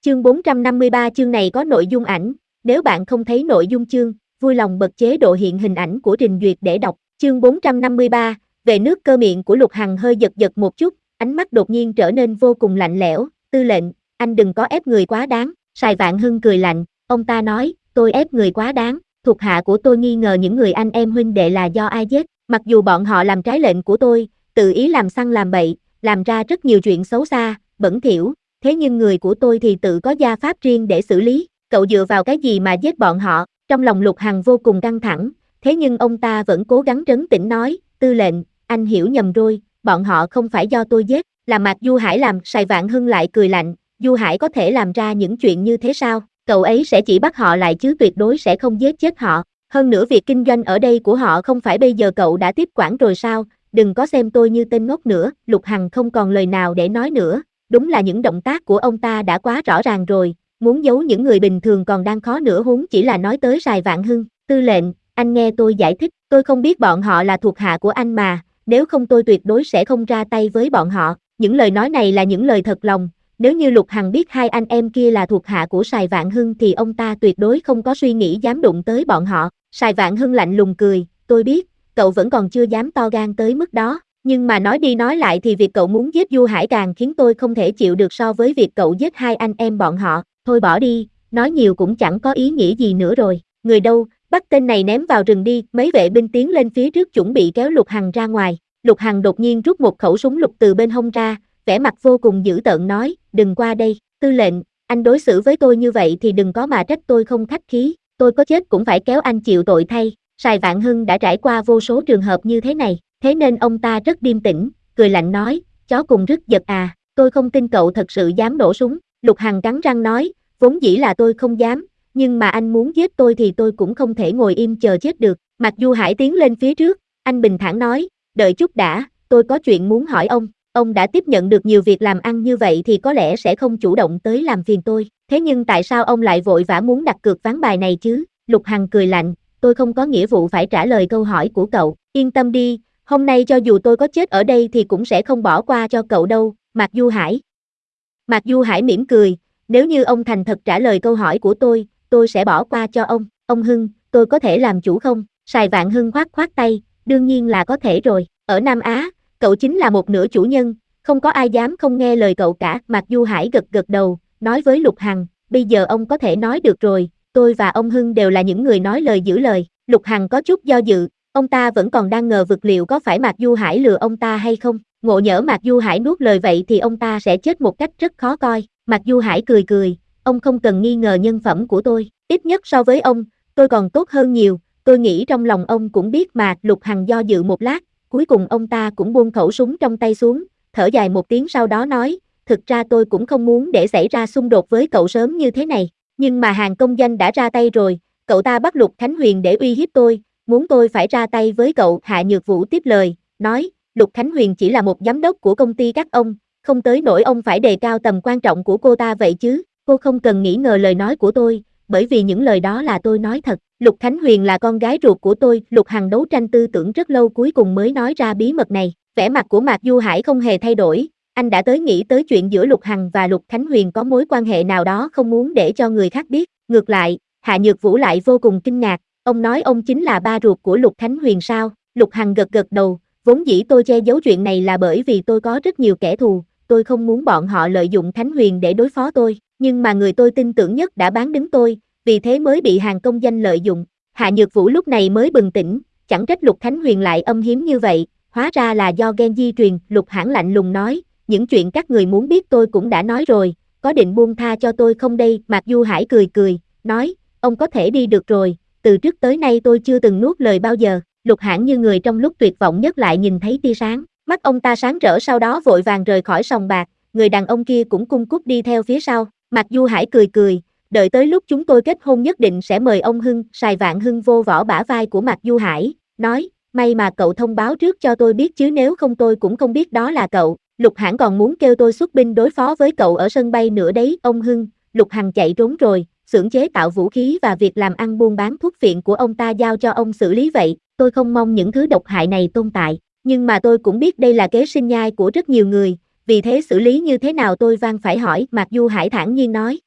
Chương 453 chương này có nội dung ảnh, nếu bạn không thấy nội dung chương, vui lòng bật chế độ hiện hình ảnh của trình duyệt để đọc. Chương 453, về nước cơ miệng của Lục Hằng hơi giật giật một chút, ánh mắt đột nhiên trở nên vô cùng lạnh lẽo. Tư lệnh, anh đừng có ép người quá đáng. Sài Vạn Hưng cười lạnh, ông ta nói, tôi ép người quá đáng, thuộc hạ của tôi nghi ngờ những người anh em huynh đệ là do ai giết, mặc dù bọn họ làm trái lệnh của tôi, tự ý làm săn làm bậy, làm ra rất nhiều chuyện xấu xa, bẩn thỉu, thế nhưng người của tôi thì tự có gia pháp riêng để xử lý, cậu dựa vào cái gì mà giết bọn họ? Trong lòng Lục Hằng vô cùng căng thẳng, thế nhưng ông ta vẫn cố gắng trấn tĩnh nói, tư lệnh, anh hiểu nhầm rồi, bọn họ không phải do tôi giết, là Mạc Du Hải làm. Sài Vạn Hưng lại cười lạnh, Du Hải có thể làm ra những chuyện như thế sao? Cậu ấy sẽ chỉ bắt họ lại chứ tuyệt đối sẽ không giết chết họ. Hơn nữa việc kinh doanh ở đây của họ không phải bây giờ cậu đã tiếp quản rồi sao? Đừng có xem tôi như tên ngốc nữa. Lục Hằng không còn lời nào để nói nữa. Đúng là những động tác của ông ta đã quá rõ ràng rồi. Muốn giấu những người bình thường còn đang khó nữa, huống chỉ là nói tới Sài Vạn Hưng. Tư lệnh, anh nghe tôi giải thích. Tôi không biết bọn họ là thuộc hạ của anh mà. Nếu không tôi tuyệt đối sẽ không ra tay với bọn họ. Những lời nói này là những lời thật lòng. Nếu như Lục Hằng biết hai anh em kia là thuộc hạ của Sài Vạn Hưng thì ông ta tuyệt đối không có suy nghĩ dám đụng tới bọn họ. Sài Vạn Hưng lạnh lùng cười, tôi biết, cậu vẫn còn chưa dám to gan tới mức đó, nhưng mà nói đi nói lại thì việc cậu muốn giết Du Hải càng khiến tôi không thể chịu được so với việc cậu giết hai anh em bọn họ. Thôi bỏ đi, nói nhiều cũng chẳng có ý nghĩa gì nữa rồi. Người đâu, bắt tên này ném vào rừng đi. Mấy vệ binh tiến lên phía trước chuẩn bị kéo Lục Hằng ra ngoài. Lục Hằng đột nhiên rút một khẩu súng lục từ bên hông ra, vẻ mặt vô cùng dữ tợn nói, đừng qua đây. Tư lệnh, anh đối xử với tôi như vậy thì đừng có mà trách tôi không khách khí, tôi có chết cũng phải kéo anh chịu tội thay. Sài Vạn Hưng đã trải qua vô số trường hợp như thế này, thế nên ông ta rất điềm tĩnh, cười lạnh nói, chó cùng rứt giật à, tôi không tin cậu thật sự dám nổ súng. Lục Hằng cắn răng nói, vốn dĩ là tôi không dám, nhưng mà anh muốn giết tôi thì tôi cũng không thể ngồi im chờ chết được. Mạc Du Hải tiến lên phía trước, anh bình thản nói, đợi chút đã, tôi có chuyện muốn hỏi ông. Ông đã tiếp nhận được nhiều việc làm ăn như vậy thì có lẽ sẽ không chủ động tới làm phiền tôi. Thế nhưng tại sao ông lại vội vã muốn đặt cược ván bài này chứ? Lục Hằng cười lạnh, tôi không có nghĩa vụ phải trả lời câu hỏi của cậu. Yên tâm đi, hôm nay cho dù tôi có chết ở đây thì cũng sẽ không bỏ qua cho cậu đâu, Mạc Du Hải. Mạc Du Hải mỉm cười, nếu như ông thành thật trả lời câu hỏi của tôi sẽ bỏ qua cho ông. Ông Hưng, tôi có thể làm chủ không? Sài Vạn Hưng khoát khoát tay, đương nhiên là có thể rồi. Ở Nam Á, cậu chính là một nửa chủ nhân, không có ai dám không nghe lời cậu cả. Mạc Du Hải gật gật đầu, nói với Lục Hằng, bây giờ ông có thể nói được rồi, tôi và ông Hưng đều là những người nói lời giữ lời. Lục Hằng có chút do dự, ông ta vẫn còn đang ngờ vực liệu có phải Mạc Du Hải lừa ông ta hay không. Ngộ nhỡ Mạc Du Hải nuốt lời vậy thì ông ta sẽ chết một cách rất khó coi. Mạc Du Hải cười cười, ông không cần nghi ngờ nhân phẩm của tôi, ít nhất so với ông, tôi còn tốt hơn nhiều, tôi nghĩ trong lòng ông cũng biết mà. Lục Hằng do dự một lát, cuối cùng ông ta cũng buông khẩu súng trong tay xuống, thở dài một tiếng sau đó nói, thực ra tôi cũng không muốn để xảy ra xung đột với cậu sớm như thế này, nhưng mà Hàn Công Danh đã ra tay rồi, cậu ta bắt Lục Khánh Huyền để uy hiếp tôi, muốn tôi phải ra tay với cậu. Hạ Nhược Vũ tiếp lời, nói, Lục Khánh Huyền chỉ là một giám đốc của công ty các ông, không tới nỗi ông phải đề cao tầm quan trọng của cô ta vậy chứ. Cô không cần nghĩ ngờ lời nói của tôi, bởi vì những lời đó là tôi nói thật. Lục Khánh Huyền là con gái ruột của tôi. Lục Hằng đấu tranh tư tưởng rất lâu cuối cùng mới nói ra bí mật này. Vẻ mặt của Mạc Du Hải không hề thay đổi, anh đã nghĩ tới chuyện giữa Lục Hằng và Lục Khánh Huyền có mối quan hệ nào đó không muốn để cho người khác biết. Ngược lại, Hạ Nhược Vũ lại vô cùng kinh ngạc, ông nói ông chính là ba ruột của Lục Khánh Huyền sao? Lục Hằng gật gật đầu, vốn dĩ tôi che giấu chuyện này là bởi vì tôi có rất nhiều kẻ thù, tôi không muốn bọn họ lợi dụng Khánh Huyền để đối phó tôi, nhưng mà người tôi tin tưởng nhất đã bán đứng tôi, vì thế mới bị Hàn Công Danh lợi dụng. Hạ Nhược Vũ lúc này mới bừng tỉnh, chẳng trách Lục Khánh Huyền lại âm hiếm như vậy, hóa ra là do gen di truyền. Lục Hãn lạnh lùng nói, những chuyện các người muốn biết tôi cũng đã nói rồi, có định buông tha cho tôi không đây? Mạc Du Hải cười cười, nói, ông có thể đi được rồi, từ trước tới nay tôi chưa từng nuốt lời bao giờ. Lục Hãn như người trong lúc tuyệt vọng nhất lại nhìn thấy tia sáng, mắt ông ta sáng rỡ sau đó vội vàng rời khỏi sòng bạc, người đàn ông kia cũng cung cúc đi theo phía sau. Mạc Du Hải cười cười, đợi tới lúc chúng tôi kết hôn nhất định sẽ mời ông Hưng. Sài Vạn Hưng vô vỏ bả vai của Mạc Du Hải, nói, may mà cậu thông báo trước cho tôi biết chứ nếu không tôi cũng không biết đó là cậu. Lục Hãn còn muốn kêu tôi xuất binh đối phó với cậu ở sân bay nữa đấy. Ông Hưng, Lục Hằng chạy trốn rồi, xưởng chế tạo vũ khí và việc làm ăn buôn bán thuốc phiện của ông ta giao cho ông xử lý vậy. Tôi không mong những thứ độc hại này tồn tại, nhưng mà tôi cũng biết đây là kế sinh nhai của rất nhiều người, vì thế xử lý như thế nào tôi van phải hỏi. Mạc Du Hải thản nhiên nói,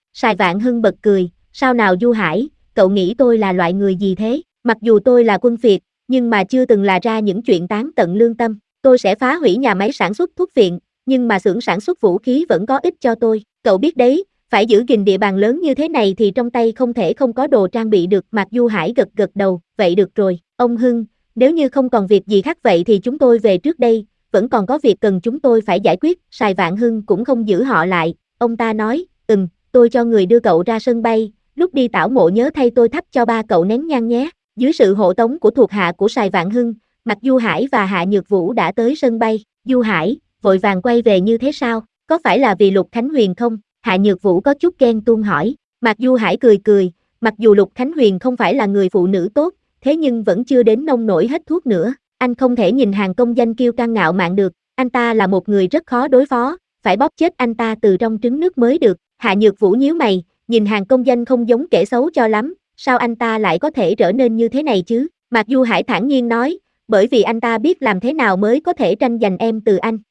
Sài Vạn Hưng bật cười, sao nào Du Hải, cậu nghĩ tôi là loại người gì thế? Mặc dù tôi là quân phiệt, nhưng mà chưa từng là ra những chuyện tán tận lương tâm. Tôi sẽ phá hủy nhà máy sản xuất thuốc viện, nhưng mà xưởng sản xuất vũ khí vẫn có ích cho tôi. Cậu biết đấy, phải giữ gìn địa bàn lớn như thế này thì trong tay không thể không có đồ trang bị được. Mạc Du Hải gật gật đầu, vậy được rồi, ông Hưng, nếu như không còn việc gì khác vậy thì chúng tôi về trước đây, vẫn còn có việc cần chúng tôi phải giải quyết. Sài Vạn Hưng cũng không giữ họ lại, ông ta nói, tôi cho người đưa cậu ra sân bay, lúc đi tảo mộ nhớ thay tôi thắp cho ba cậu nén nhang nhé. Dưới sự hộ tống của thuộc hạ của Sài Vạn Hưng, Mạc Du Hải và Hạ Nhược Vũ đã tới sân bay. Du Hải, vội vàng quay về như thế sao? Có phải là vì Lục Khánh Huyền không? Hạ Nhược Vũ có chút ghen tuông hỏi. Mạc Du Hải cười cười, mặc dù Lục Khánh Huyền không phải là người phụ nữ tốt, thế nhưng vẫn chưa đến nông nổi hết thuốc nữa. Anh không thể nhìn hàng công danh kiêu căng ngạo mạn được, anh ta là một người rất khó đối phó, phải bóp chết anh ta từ trong trứng nước mới được. Hạ Nhược Vũ nhíu mày, nhìn hàng công danh không giống kẻ xấu cho lắm, sao anh ta lại có thể trở nên như thế này chứ? Mạc Du Hải thản nhiên nói, bởi vì anh ta biết làm thế nào mới có thể tranh giành em từ anh.